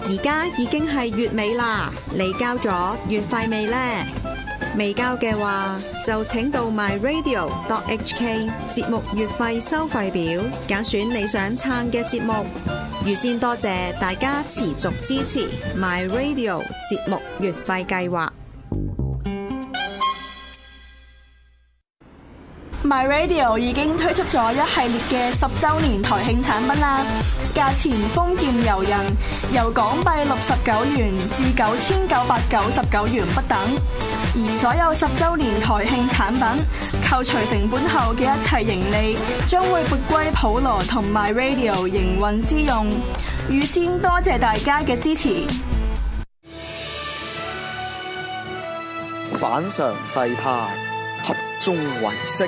而家已經係月尾啦，你交咗月費未呢？未交嘅話，就請到 myradio.hk 節目月費收費表，揀選你想撐嘅節目。預先多謝大家持續支持 myradio 節目月費計劃。 MyRadio 已經推出咗一系列嘅10週年台慶產品啦，價錢豐儉由人，由港幣69元至9,999元不等。而所有10週年台慶產品扣除成本後嘅一切盈利，將會撥歸普羅同 MyRadio 營運之用。預先多謝大家嘅支持。 反常世態，合眾唯識。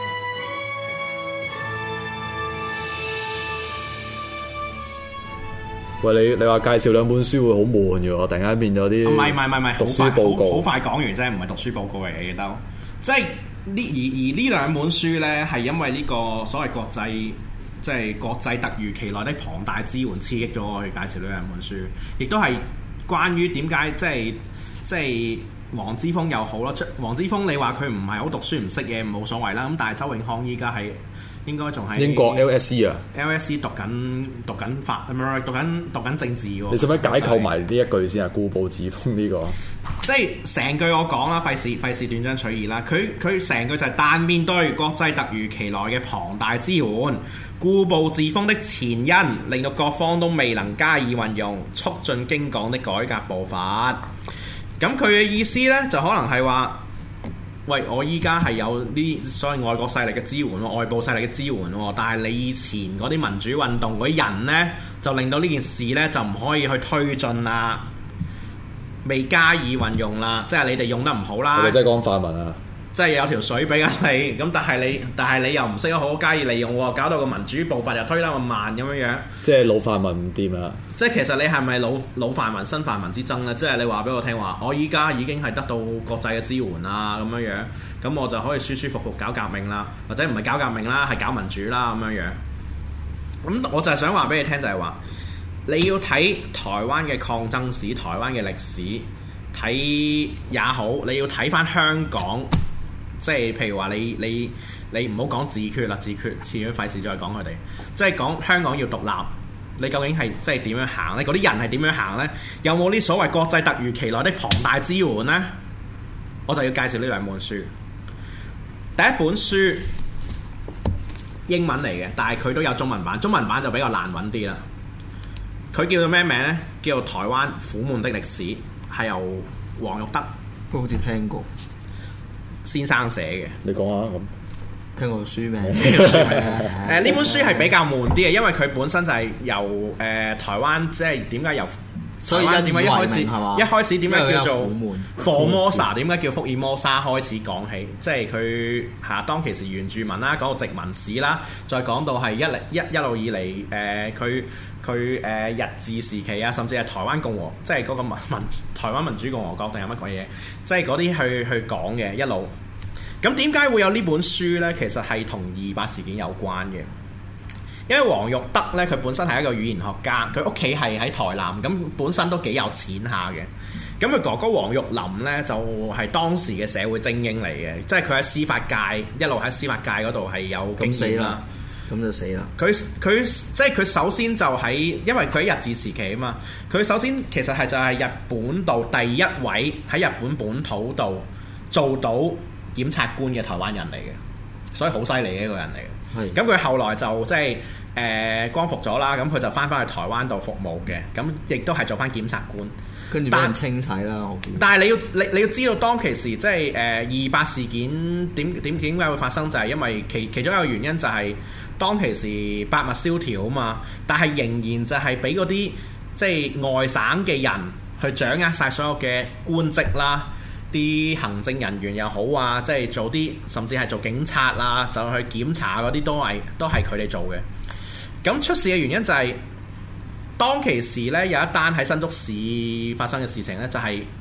喂，你話介紹兩本書會好悶嘅喎，突然間變咗啲唔係讀書報告， 好快講完啫，唔係讀書報告嚟嘅都，即係呢兩本書咧，係因為呢個所謂國際突如其來的龐大資源刺激咗我去介紹呢兩本書，亦都係關於點解即係黃之鋒又好啦，黃之鋒你話佢唔係好讀書唔識嘢冇所謂啦，咁但係周永康依家係應該仲喺英國 LSE 啊 ，LSE 讀緊法，唔係讀緊政治喎。 你使唔使解構埋呢一句先啊？固步自封呢個， 即係成句我講啦，費事斷章取義啦。佢成句就係但面對國際突如其來嘅龐大資源，固步自封的前因，令到各方都未能加以運用，促進京港的改革步伐。咁佢嘅意思呢，就可能係話，喂，我依家係有啲所謂外國勢力嘅支援喎，外部勢力嘅支援喎，但係你以前嗰啲民主運動嗰啲人呢，就令到呢件事呢，就唔可以去推進啦，未加以運用啦，即係你哋用得唔好啦。 係咪真係講泛民啊？ 即係有條水俾緊你，咁但係你又唔識得好好加以利用喎，搞到個民主步伐又推得咁慢咁樣樣。即係老泛民唔掂啦。即係其實你係咪老泛民新泛民之爭呢？即係你話俾我聽話，我依家已經係得到國際嘅支援啦，咁樣樣，咁我就可以舒舒服服搞革命啦，或者唔係搞革命啦，係搞民主啦咁樣樣。咁我就係想話俾你聽，就係話你要睇台灣嘅抗爭史、台灣嘅歷史，睇也好，你要睇翻香港。即係譬如話你唔好講自決啦，自決費事再講佢哋。即係講香港要獨立，你究竟係即係點樣行呢？嗰啲人係點樣行呢？有冇啲所謂國際突如其來的龐大資源呢？我就要介紹呢兩本書。第一本書英文嚟嘅，但係佢都有中文版，中文版就比較難揾啲啦。佢叫做咩名呢？叫做《台灣苦悶的歷史》，係由黃玉德， 都好似聽過。 先生寫嘅，你講下咁。 聽過書名？ 呢本書係比較悶啲嘅，因為佢本身就係由台灣，即係點解由所以點解一開始點解叫做福爾摩沙？點解叫福爾摩沙開始講起？即係佢當其時原住民啦，講到殖民史啦，再講到係一路以嚟佢日治時期啊，甚至係台灣共和，即係嗰個台灣民主共和國定係乜鬼嘢？即係嗰啲去講嘅一路。咁點解會有呢本書呢？其實係同228事件有關嘅。因為黃玉德咧，佢本身係一個語言學家，佢屋企係喺台南，咁本身都幾有錢下嘅。咁佢哥哥黃玉林咧，就係當時嘅社會精英嚟嘅，即係佢喺司法界一路喺司法界嗰度係有經驗啦。 咁就死啦！ 佢即係佢首先就喺，因為佢喺日治時期啊嘛，佢首先其實係就係日本度第一位喺日本本土度做到檢察官嘅台灣人嚟嘅，所以好犀利嘅一個人嚟嘅。咁佢後來就即係光復咗啦，咁佢就翻去台灣度服務嘅，咁亦都係做翻檢察官， 跟住俾人清洗啦。我見但係你要知道當其時即係228事件點解會發生，就係因為其中一個原因就係當其時百物蕭條啊嘛，但係仍然就係俾嗰啲即係外省嘅人去掌握晒所有嘅官職啦。啲行政人員又好啊，即係做啲甚至係做警察啦，就去檢查嗰啲都係佢哋做嘅。咁出事嘅原因就係當其時呢，有一單喺新竹市發生嘅事情呢，就係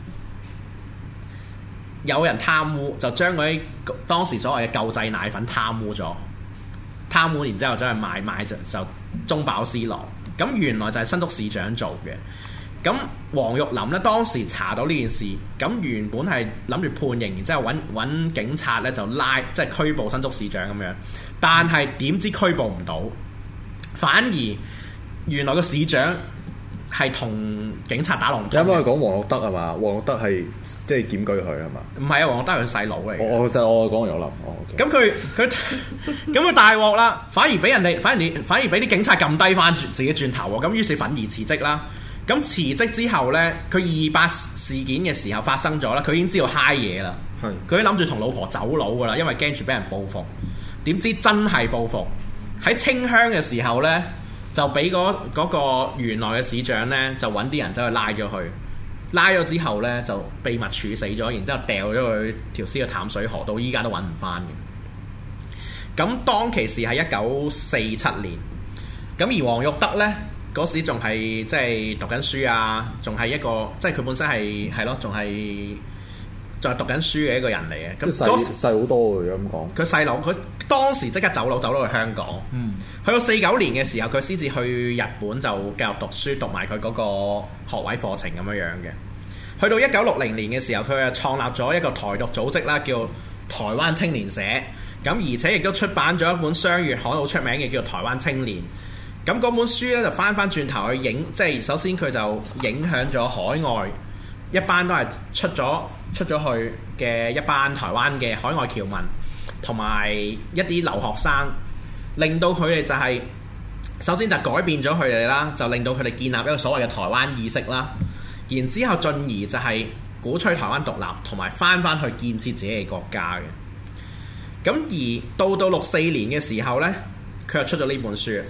有人貪污，就將嗰啲當時所謂嘅救濟奶粉貪污咗，貪污然之後走去賣就中飽私囊。咁原來就係新竹市長做嘅。 咁黃玉林咧當時查到呢件事，咁原本係諗住判刑，然之後揾警察咧就即係拘捕新竹市長咁樣，但係點知拘捕唔到，反而原來個市長係同警察打龍通。 因為講黃玉德係嘛？黃玉德係即係檢舉佢係嘛？ 唔係啊，黃玉德係佢細佬嚟嘅。 我講黃玉林。 咁佢大鑊啦，反而俾啲警察撳低翻自己轉頭喎。咁於是憤而辭職啦。咁辭職之後呢，佢228事件嘅時候發生咗啦，佢已經知道嗨嘢啦。佢諗住同老婆走佬噶啦，因為驚住俾人報復。點知真係報復，喺清鄉嘅時候呢，就俾嗰個原來嘅市長呢，就揾啲人走去拉咗佢。拉咗之後呢，就秘密處死咗，然之後掉咗佢條屍去淡水河，到依家都揾唔翻嘅。咁當其時係1947年，咁而黃玉德呢，嗰時仲係即係讀緊書啊，仲係一個即係佢本身係咯，仲係讀緊書嘅一個人嚟嘅。咁細好多嘅咁講。 佢細佬，佢當時即刻走佬去香港。去到49年嘅時候，佢先至去日本就繼續讀書，讀埋佢嗰個學位課程咁樣嘅。去到1960年嘅時候，佢又創立咗一個台獨組織啦，叫台灣青年社。咁而且亦都出版咗一本雙月刊好出名嘅，叫做《台灣青年》。咁嗰本書咧就翻轉頭去即係首先佢就影響咗海外一班都係出咗去嘅一班台灣嘅海外僑民，同埋一啲留學生，令到佢哋就係首先就改變咗佢哋啦，就令到佢哋建立一個所謂嘅台灣意識啦。然之後進而就係鼓吹台灣獨立，同埋翻去建設自己嘅國家嘅。咁而到64年嘅時候呢，佢又出咗呢本書。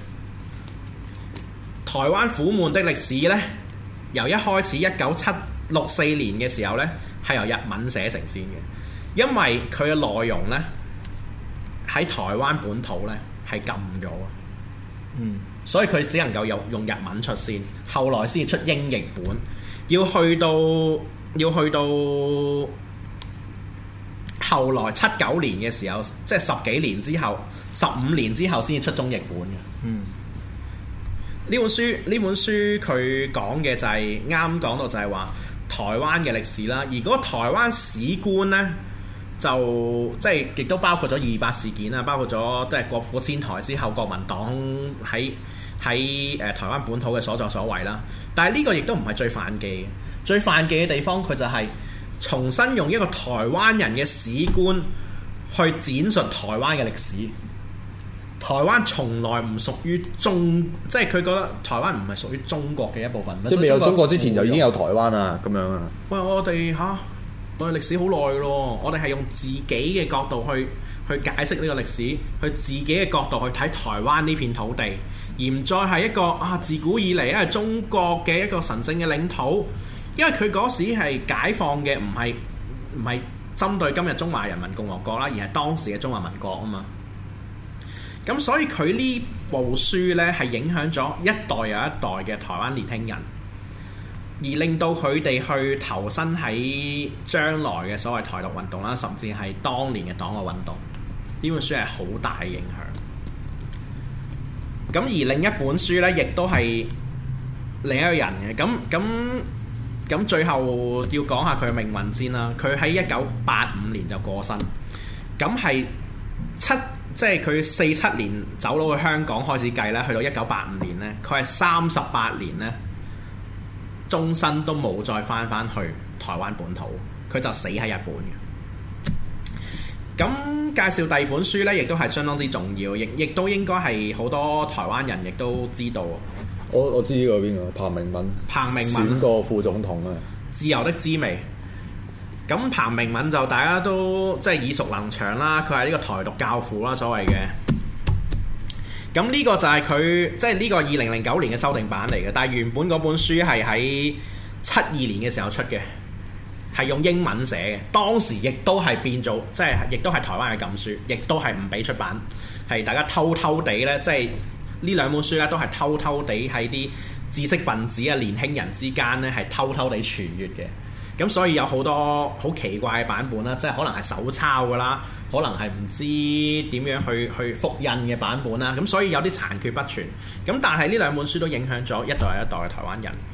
台灣苦悶的歷史呢，由一開始1964年嘅時候呢，係由日文寫成先嘅，因為佢嘅內容呢，喺台灣本土呢係禁咗，所以佢只能夠用日文出先，後來先出英譯本，要去到後來79年嘅時候，即係15年之後先至出中譯本嘅。呢本書佢講嘅就係啱講到就係話台灣嘅歷史啦，而嗰個台灣史觀呢，就即係亦都包括咗228事件啦，包括咗即係國府遷台之後國民黨喺台灣本土嘅所作所為啦。但係呢個亦都唔係最犯忌嘅，最犯忌嘅地方佢就係重新用一個台灣人嘅史觀去展述台灣嘅歷史。台灣從來唔屬於即係佢覺得台灣唔係屬於中國嘅一部分。 即係未有中國之前就已經有台灣啦，咁樣啊？ 喂，我哋歷史好耐咯，我哋係用自己嘅角度去解釋呢個歷史，去自己嘅角度去睇台灣呢片土地，而唔再係一個自古以嚟係中國嘅一個神聖嘅領土。因為佢嗰時係解放嘅，唔係針對今日中華人民共和國啦，而係當時嘅中華民國啊嘛。咁所以佢呢部書呢，係影響咗一代又一代嘅台灣年輕人，而令到佢哋去投身喺將來嘅所謂台獨運動啦，甚至係當年嘅黨外運動。呢本書係好大嘅影響。咁而另一本書呢，亦都係另一個人嘅。咁最後要講下佢嘅命運先啦。佢喺1985年就過身，咁係即係佢47年走佬去香港開始計咧，去到1985年呢，佢係38年呢，終身都冇再翻去台灣本土，佢就死喺日本嘅。咁介紹第二本書呢，亦都係相當之重要，亦都應該係好多台灣人亦都知道。 我知呢個邊個？彭明敏選過副總統啊！ 自由的滋味。咁彭明敏就大家都即係耳熟能詳啦，佢係呢個台獨教父啦，所謂嘅。咁呢個就係佢即係呢個2009年嘅修訂版嚟嘅，但係原本嗰本書係喺72年嘅時候出嘅，係用英文寫嘅。當時亦都係變做即係亦都係台灣嘅禁書，亦都係唔俾出版，係大家偷偷地呢，即係呢兩本書呢，都係偷偷地喺啲知識分子啊、年輕人之間呢，係偷偷地傳閱嘅。咁所以有好多好奇怪嘅版本啦，即係可能係手抄㗎啦，可能係唔知點樣去複印嘅版本啦。咁所以有啲殘缺不全。咁但係呢兩本書都影響咗一代又一代嘅台灣人。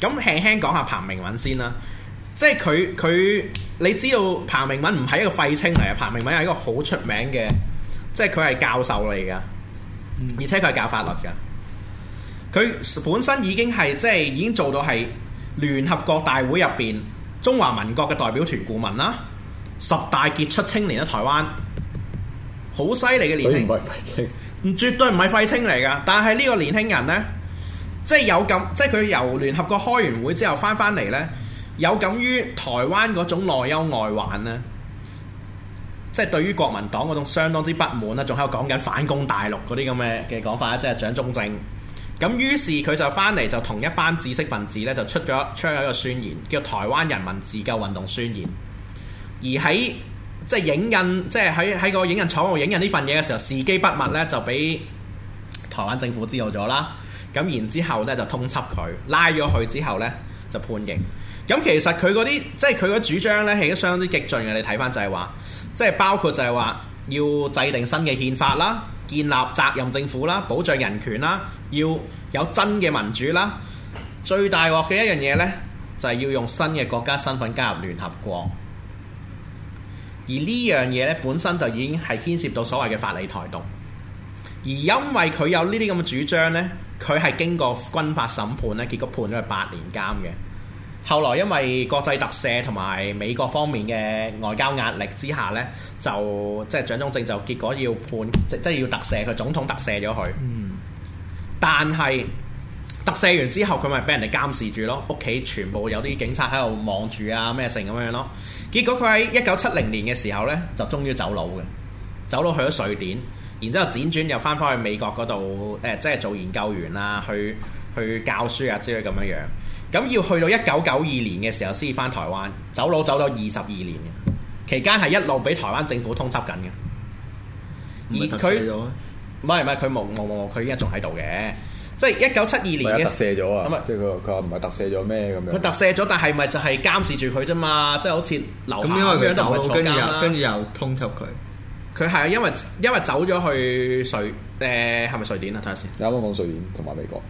咁輕輕講下彭明敏先啦。即係佢，你知道彭明敏唔係一個廢青嚟嘅，彭明敏係一個好出名嘅，即係佢係教授嚟㗎，而且佢係教法律㗎。佢本身已經係即係已經做到係聯合國大會入邊中華民國嘅代表團顧問啦，10大傑出青年喺台灣，好犀利嘅年輕人。所以唔係廢青，絕對唔係廢青嚟㗎。但係呢個年輕人呢，即係佢由聯合國開完會之後翻嚟呢。有感於台灣嗰種內憂外患呢，即係對於國民黨嗰種相當之不滿啦，仲喺度講緊反攻大陸嗰啲咁嘅講法，即係蔣中正。咁於是佢就翻嚟就同一班知識分子咧就出咗一個宣言，叫《台灣人民自救運動宣言》。而喺即係影印，即係喺個影印廠度影印呢份嘢嘅時候，時機不密咧就俾台灣政府知道咗啦。咁然之後咧就通緝佢，拉咗佢之後咧就判刑。咁其實佢嗰啲即係佢嗰主張咧係都相當之激進嘅，你睇翻就係話，即係包括就係話要制定新嘅憲法啦，建立責任政府啦，保障人權啦，要有真嘅民主啦。最大鑊嘅一樣嘢呢，就係要用新嘅國家身份加入聯合國。而呢樣嘢呢，本身就已經係牽涉到所謂嘅法理台獨。而因為佢有呢啲咁嘅主張呢，佢係經過軍法審判呢，結果判咗佢8年監嘅。後來因為國際特赦同埋美國方面嘅外交壓力之下呢，就即係蔣中正就結果要判，即係要特赦佢，總統特赦咗佢。但係特赦完之後，佢咪俾人哋監視住咯，屋企全部有啲警察喺度望住啊咩成咁樣咯。結果佢喺1970年嘅時候呢，就終於走佬嘅，走佬去咗瑞典，然之後輾轉又翻返去美國嗰度即係做研究員啊，去教書啊之類咁樣樣。咁要去到1992年嘅時候先至翻台灣，走佬走咗22年嘅，期間係一路俾台灣政府通緝緊嘅。而佢唔係佢冇，佢依家仲喺度嘅。即係1972年嘅特赦咗啊！ 即係佢話唔係特赦咗咩咁樣？ 佢特赦咗，但係咪就係監視住佢啫嘛？即係好似留下咁樣就唔係坐監啦。 跟住又通緝佢。 佢係因為走咗去係咪瑞典啊？睇下先。 你啱啱講瑞典同埋美國。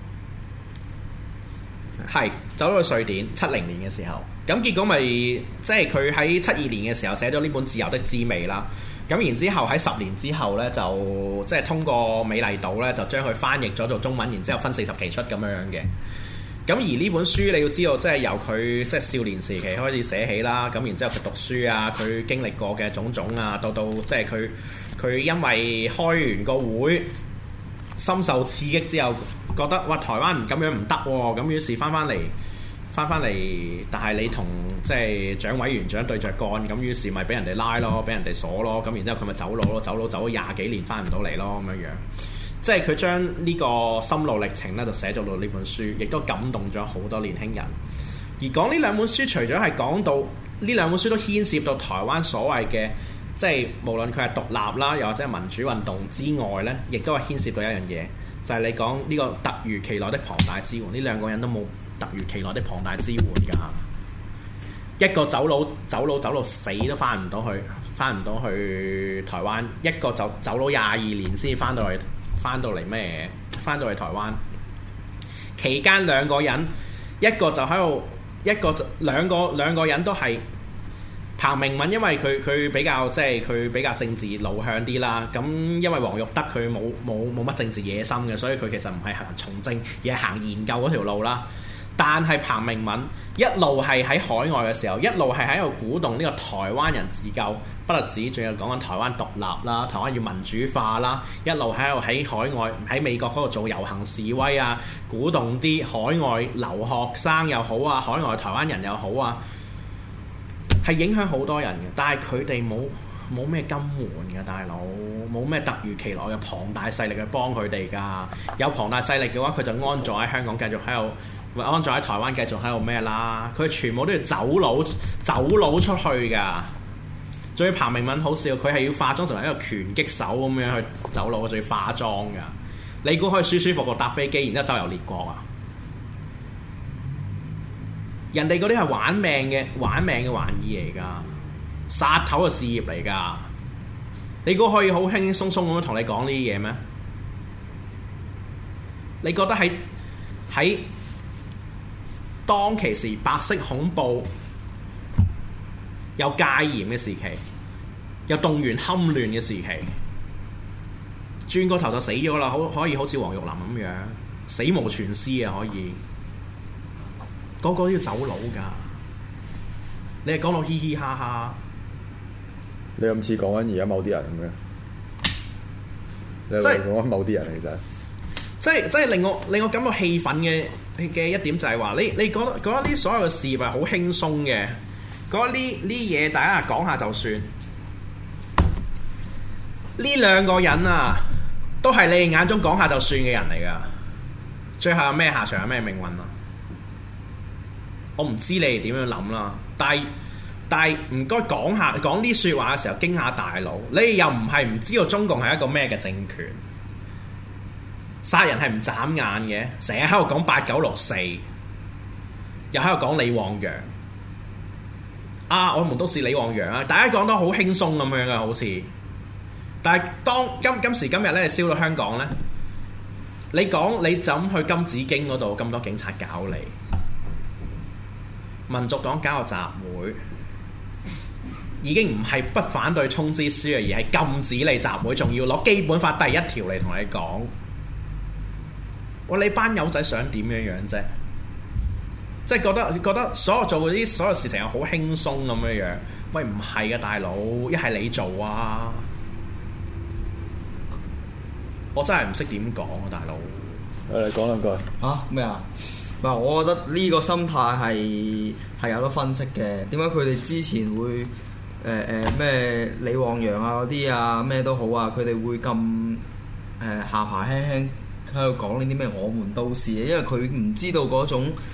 係走咗去瑞典70年嘅時候，咁結果咪即係佢喺72年嘅時候寫咗呢本《自由的滋味》啦。咁然之後喺10年之後呢，就即係通過美麗島呢，就將佢翻譯咗做中文，然之後分40期出咁樣樣嘅。咁而呢本書你要知道，即係由佢即係少年時期開始寫起啦。咁然之後佢讀書啊，佢經歷過嘅種種啊，到即係佢因為開完個會，深受刺激之後，覺得哇台灣咁樣唔得喎，咁於是翻翻嚟，但係你同即係蔣委員長對着幹，咁於是咪俾人哋拉咯，俾人哋鎖咯，咁然之後佢咪走佬咯，走咗20幾年翻唔到嚟咯咁樣樣。即係佢將呢個心路歷程咧就寫咗到呢本書，亦都感動咗好多年輕人。而講呢兩本書，除咗係講到呢兩本書都牽涉到台灣所謂嘅即係無論佢係獨立啦，又或者係民主運動之外呢，亦都係牽涉到一樣嘢，就係你講呢個突如其來的龐大支援。呢兩個人都冇突如其來的龐大支援㗎。一個走佬走到死都翻唔到去台灣，一個就走佬22年先翻到嚟台灣。期間兩個人，一個就喺度，兩個人都係彭明敏，因為佢比較即係佢比較政治路向啲啦。咁因為黃玉德佢冇乜政治野心嘅，所以佢其實唔係行從政，而係行研究嗰條路啦。但係彭明敏一路係喺海外嘅時候，一路係喺度鼓動呢個台灣人自救，不特止，仲有講緊台灣獨立啦，台灣要民主化啦，一路喺度喺海外喺美國嗰度做遊行示威啊，鼓動啲海外留學生又好啊，海外台灣人又好啊，係影響好多人嘅。但係佢哋冇咩金援嘅，大佬冇咩突如其來嘅龐大勢力去幫佢哋㗎。有龐大勢力嘅話，佢就安坐喺香港繼續喺度。安坐喺台灣繼續喺度咩啦？佢全部都要走佬出去㗎。仲要彭明敏好笑，佢係要化妝成為一個拳擊手咁樣去走佬，仲要化妝㗎。你估可以舒舒服服搭飛機，然之後周遊列國啊？人哋嗰啲係玩命嘅玩意嚟㗎，殺頭嘅事業嚟㗎。你估可以好輕輕鬆鬆咁樣同你講呢啲嘢咩？你覺得喺當其時白色恐怖有戒嚴嘅時期，有動員戡亂嘅時期，轉個頭就死咗啦，可以好似黃玉林咁樣死無全屍啊！可以個個都要走佬㗎，你係講到嘻嘻哈哈， 你咁似講緊而家某啲人咁嘅，你係講緊某啲人其實。 即係令我感覺氣憤嘅一點就係話，你覺得呢所有嘅事係好輕鬆嘅，覺得呢嘢大家講下就算。呢兩個人啊，都係你哋眼中講下就算嘅人嚟㗎。最後有咩下場，有咩命運啊？我唔知你哋點樣諗啦。但係唔該講啲説話嘅時候驚下大腦。你哋又唔係唔知道中共係一個咩嘅政權？殺人係唔眨眼嘅，成日喺度講8964，又喺度講李旺陽。我們都是李旺陽啊！大家講得好輕鬆咁樣嘅，好似。但係當今時今日咧，燒到香港咧，你講你就咁去金紫荊嗰度咁多警察搞你，民族黨搞個集會，已經唔係不反對通知書啊，而係禁止你集會，仲要攞基本法第1條嚟同你講。你班友仔想點樣啫？即係覺得所有做嗰啲所有事情係好輕鬆咁樣。喂，唔係啊，大佬，一係你做啊！我真係唔識點講啊，大佬。 你講兩句。 咩啊？唔係，我覺得呢個心態係有得分析嘅。點解佢哋之前會咩李旺陽啊嗰啲啊咩都好啊，佢哋會咁下巴輕輕喺度講呢啲咩我們都是，因為佢唔知道嗰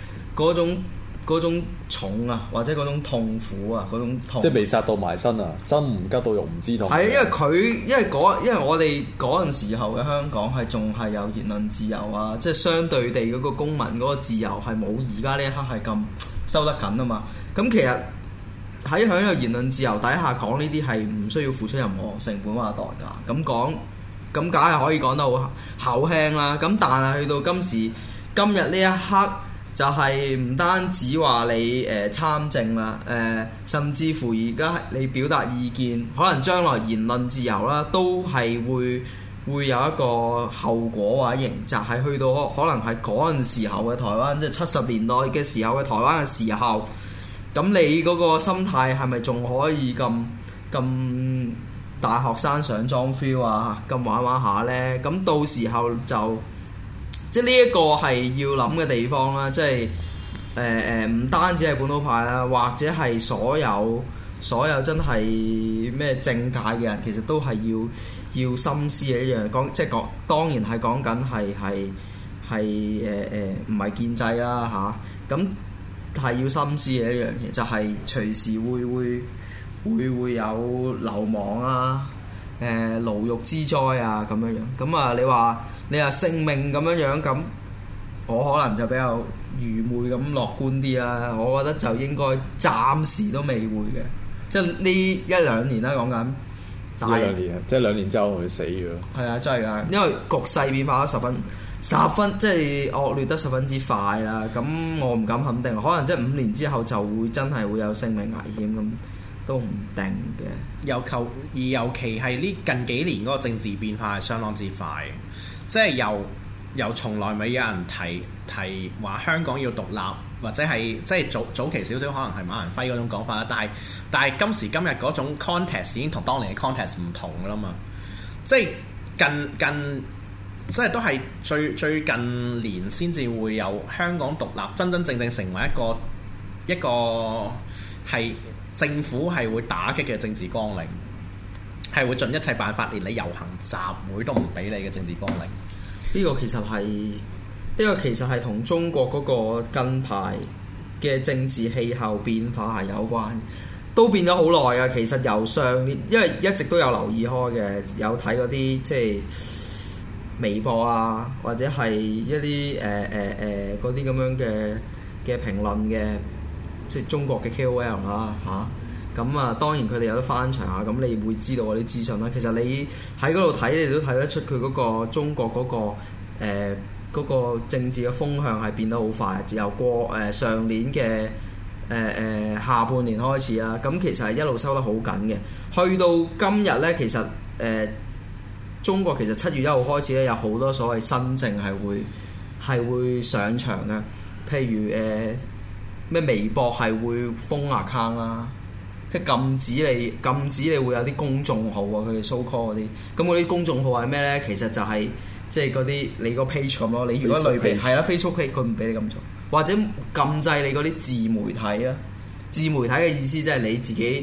種重啊，或者嗰種痛苦啊，嗰種痛。即係未殺到埋身啊，針唔吉到肉唔知痛。 係因為我哋嗰陣時候嘅香港係仲係有言論自由啊，即係相對地嗰個公民嗰個自由係冇而家呢一刻係咁收得緊啊嘛。咁其實喺享有言論自由底下講呢啲係唔需要付出任何成本或者代價。咁講。咁梗係可以講得好口輕啦，咁但係去到今日呢一刻，就係唔單止話你參政啦，甚至乎而家你表達意見，可能將來言論自由啦，都係會有一個後果或者刑責，係去到可能係嗰陣時候嘅台灣，即係70年代嘅時候嘅台灣嘅時候，咁你嗰個心態係咪仲可以咁大學生上莊 feel 啊，咁玩下呢？咁到時候就即係呢一個係要諗嘅地方啦，即係唔單止係本土派啦，或者係所有真係咩政界嘅人，其實都係要深思嘅一樣講，當然係講緊係唔係建制啦嚇，咁係要深思嘅一樣嘢，就係隨時會有流亡啊、牢獄之災啊咁樣樣。咁啊，你話性命咁樣樣，咁我可能就比較愚昧咁樂觀啲啦。我覺得就應該暫時都未會嘅，即係呢1-2年啦講緊。 呢2年即係2年之後會死咗。係啊，真係㗎，因為局勢變化得十分即係惡劣得十分之快啦。咁我唔敢肯定，可能即係5年之後就會真係會有性命危險咁。都唔定嘅，尤其係呢近幾年嗰個政治變化係相當之快，即係由從來未有人提話香港要獨立，或者係即係早期少少可能係馬文輝嗰種講法啦。但係今時今日嗰種 context 已經同當年嘅 context 唔同㗎啦嘛，即係近即係都係最近年先至會有香港獨立，真真正正成為一個係。政府係會打擊嘅政治綱領，係會盡一切辦法，連你遊行集會都唔俾你嘅政治綱領。呢個其實係同中國嗰個近排嘅政治氣候變化係有關，都變咗好耐啊！其實由上年，因為一直都有留意開嘅，有睇嗰啲即係微博啊，或者係一啲嗰啲咁樣嘅評論嘅。即係中國嘅 KOL 啦嚇，咁啊當然佢哋有得翻牆啊，咁你會知道嗰啲資訊啦。其實你喺嗰度睇，你都睇得出佢嗰個中國嗰個嗰個政治嘅風向係變得好快，由上年嘅下半年開始啦，咁其實係一路收得好緊嘅。去到今日呢，其實中國其實7月1號開始咧，有好多所謂新政係會上場嘅，譬如咩微博係會封 account 啦，即係禁止你會有啲公眾號啊，佢哋 so call 嗰啲。咁嗰啲公眾號係咩呢？其實就係即係嗰啲你個 page 咁咯。你如果類別係啦 Facebook page，佢唔俾你咁做，或者禁制你嗰啲自媒體啊。自媒體嘅意思即係你自己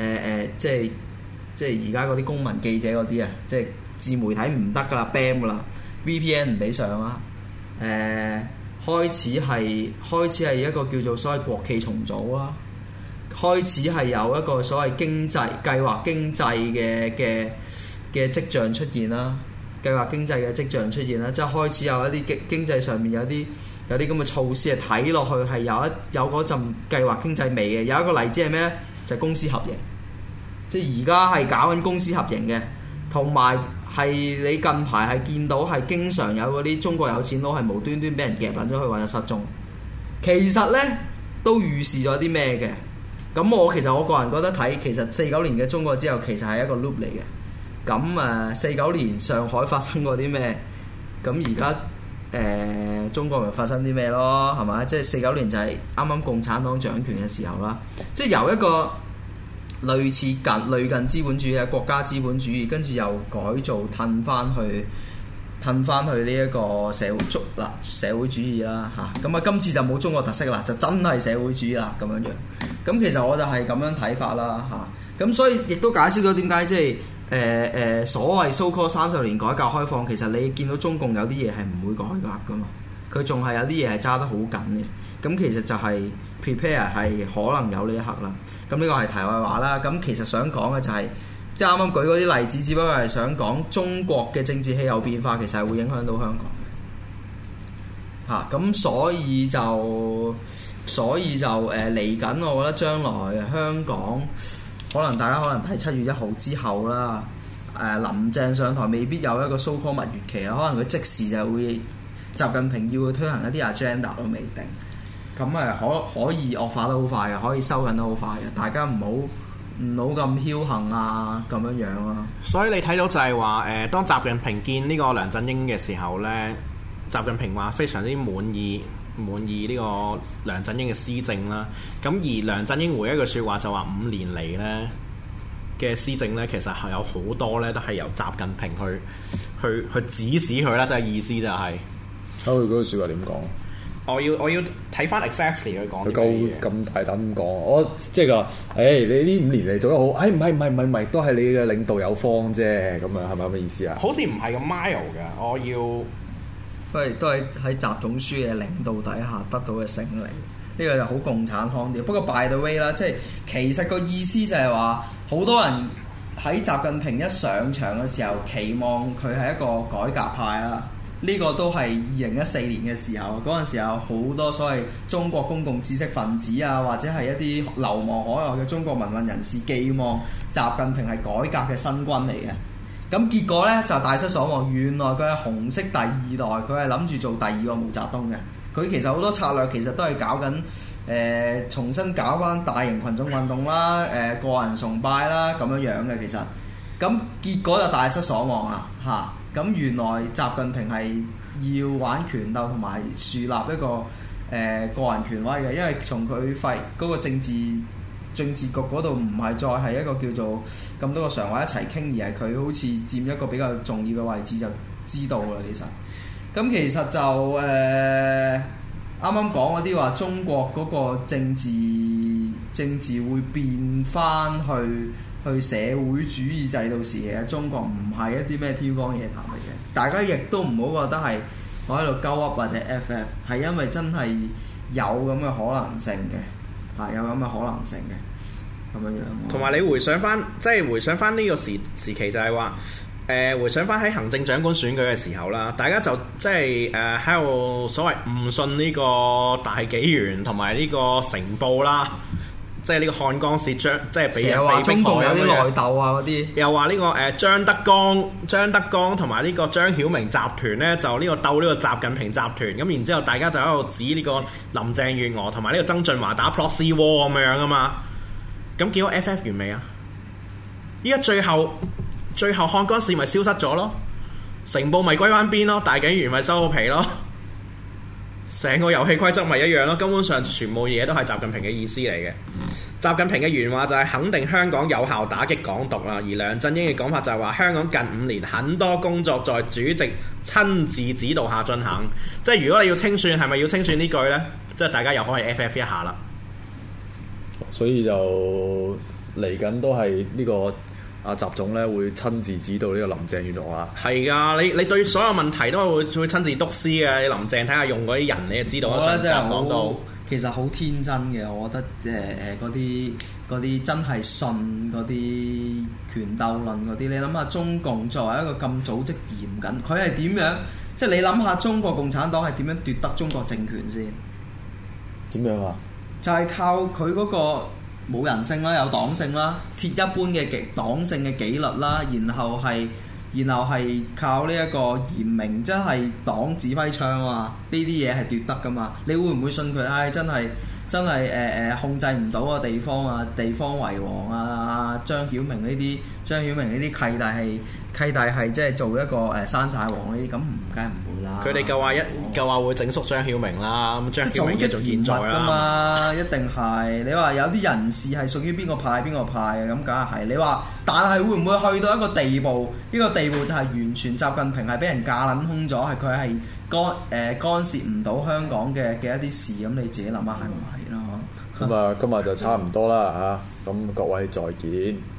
即係而家嗰啲公民記者嗰啲啊，即係自媒體唔得噶啦 ，ban 噶啦 ，VPN 唔俾上啊。開始係一個叫做所謂國企重組啊，開始係有一個所謂計劃經濟嘅跡象出現啦，計劃經濟嘅跡象出現啦，即係開始有一啲經濟上面有啲咁嘅措施係睇落去係有嗰陣計劃經濟味嘅。有一個例子係咩呢？就係公私合營，即係而家係搞緊公私合營嘅，同埋係你近排係見到係經常有嗰啲中國有錢佬係無端端俾人夾撚咗去或者失蹤。其實呢都預示咗啲咩嘅？咁其實我個人覺得睇其實49年嘅中國之後其實係一個 loop 嚟嘅。咁49年上海發生過啲咩？咁而家中國咪發生啲咩咯？係咪？即係49年就係啱啱共產黨掌權嘅時候啦。即係由一個類近資本主義嘅國家資本主義，跟住又改造褪翻去呢一個社會主義啦嚇。咁今次就冇中國特色啦，就真係社會主義啦咁樣樣。咁其實我就係咁樣睇法啦嚇。咁所以亦都解釋咗點解即係所謂 so called 30年改革開放，其實你見到中共有啲嘢係唔會改革噶嘛，佢仲係有啲嘢係揸得好緊嘅。咁其實就係 prepare 係可能有呢一刻啦。咁呢個係題外話啦。咁其實想講嘅就係即係啱啱舉嗰啲例子，只不過係想講中國嘅政治氣候變化其實係會影響到香港嘅。咁所以就嚟緊，我覺得將來香港大家可能睇7月1號之後啦，林鄭上台未必有一個 so called 蜜月期啦，可能佢即時就會習近平要去推行一啲 agenda 都未定。咁可以惡化得好快嘅，可以收緊得好快嘅，大家唔好咁僥倖啊，咁樣啊。 所以你睇到就係話當習近平見呢個梁振英嘅時候呢，習近平話非常之滿意呢個梁振英嘅施政啦。咁而梁振英回一句説話就話5年嚟呢嘅施政呢，其實係有好多呢都係由習近平去指使佢啦，即係意思就係。 佢嗰句説話點講？ 我要睇翻 exactly 佢講。佢夠咁大膽咁講，我即係話，你呢5年嚟做得好，唔係，都係你嘅領導有方啫，咁樣係咪咁嘅意思啊？ 好似唔係咁 mild 嘅，我要都係喺習總書嘅領導底下得到嘅勝利，呢個就好共產腔調。不過 by the way 啦，即係其實個意思就係話，好多人喺習近平一上場嘅時候，期望佢係一個改革派啦。呢個都係2014年嘅時候，嗰陣時候好多所謂中國公共知識分子啊，或者係一啲流亡海外嘅中國民運人士，寄望習近平係改革嘅新軍嚟嘅。咁結果呢，就大失所望，原來佢係紅色第二代，佢係諗住做第二個毛澤東嘅。佢其實好多策略其實都係搞緊重新搞翻大型群眾運動啦，個人崇拜啦咁樣樣嘅其實。咁結果就大失所望啦嚇。咁原來習近平係要玩權鬥同埋樹立一個個人權威嘅，因為從佢嗰個政治局嗰度唔係再係一個叫做咁多個常委一齊傾，而係佢好似佔一個比較重要嘅位置，就知道啦。其實就啱啱講嗰啲話，中國嗰個政治會變翻去社會主義制度時期嘅中國，唔係一啲咩天方夜譚嚟嘅。大家亦都唔好覺得係我喺度鳩噏或者 FF， 係因為真係有咁嘅可能性嘅，有咁嘅可能性嘅咁樣樣。同埋你回想翻呢個時期就係話，回想翻喺行政長官選舉嘅時候啦，大家就即係喺度所謂誤信呢個大紀元同埋呢個成報啦。 即係呢個漢江氏即係俾成日話中共有啲內內鬥啊嗰啲， 又話呢個張德江同埋呢個張曉明集團呢，就呢個鬥呢個習近平集團，咁然之後大家就喺度指呢個林鄭月娥同埋呢個曾俊華打 proxy war 咁樣啊嘛，咁結果 FF 完未啊？依家最後漢江氏咪消失咗咯，成部咪歸翻邊咯，大警員咪收好皮咯。成個遊戲規則咪一樣咯，根本上全部嘢都係習近平嘅意思嚟嘅。習近平嘅原話就係肯定香港有效打擊港獨啦，而梁振英嘅講法就係話香港近5年很多工作在主席親自指導下進行。即係如果你要清算，係咪要清算呢句呢？即係大家又可以 FF 一下啦。 所以就嚟緊都係呢個阿習總咧會親自指導呢個林鄭月娥啦。係噶，你對所有問題都會親自督師嘅。你林鄭睇下用嗰啲人，你就知道。 我覺得真係講到其實好天真嘅，我覺得嗰啲真係信嗰啲權鬥論嗰啲，你諗下中共作為一個咁組織嚴謹，佢係點樣？即係你諗下中國共產黨係點樣奪得中國政權先？點樣啊？就係靠佢嗰個冇人性啦，有黨性啦，鐵一般嘅黨性嘅紀律啦，然後係靠呢一個嚴明，真係黨指揮槍啊！呢啲嘢係奪得噶嘛？你會唔會信佢？真係控制唔到個地方啊！地方為王啊！張曉明呢啲契弟係即係做一個山寨王呢啲，咁梗係唔會啦。 佢哋夠話會整肅張曉明啦，咁張曉明繼續健在啦嘛， 一定係。你話有啲人士係屬於邊個派嘅，咁梗係。你話，但係會唔會去到一個地步？呢個地步就係完全習近平係俾人架撚空咗，係佢係干涉唔到香港嘅一啲事。咁你自己諗下係唔係咯？ 咁啊，今日就差唔多啦嚇，咁各位再見。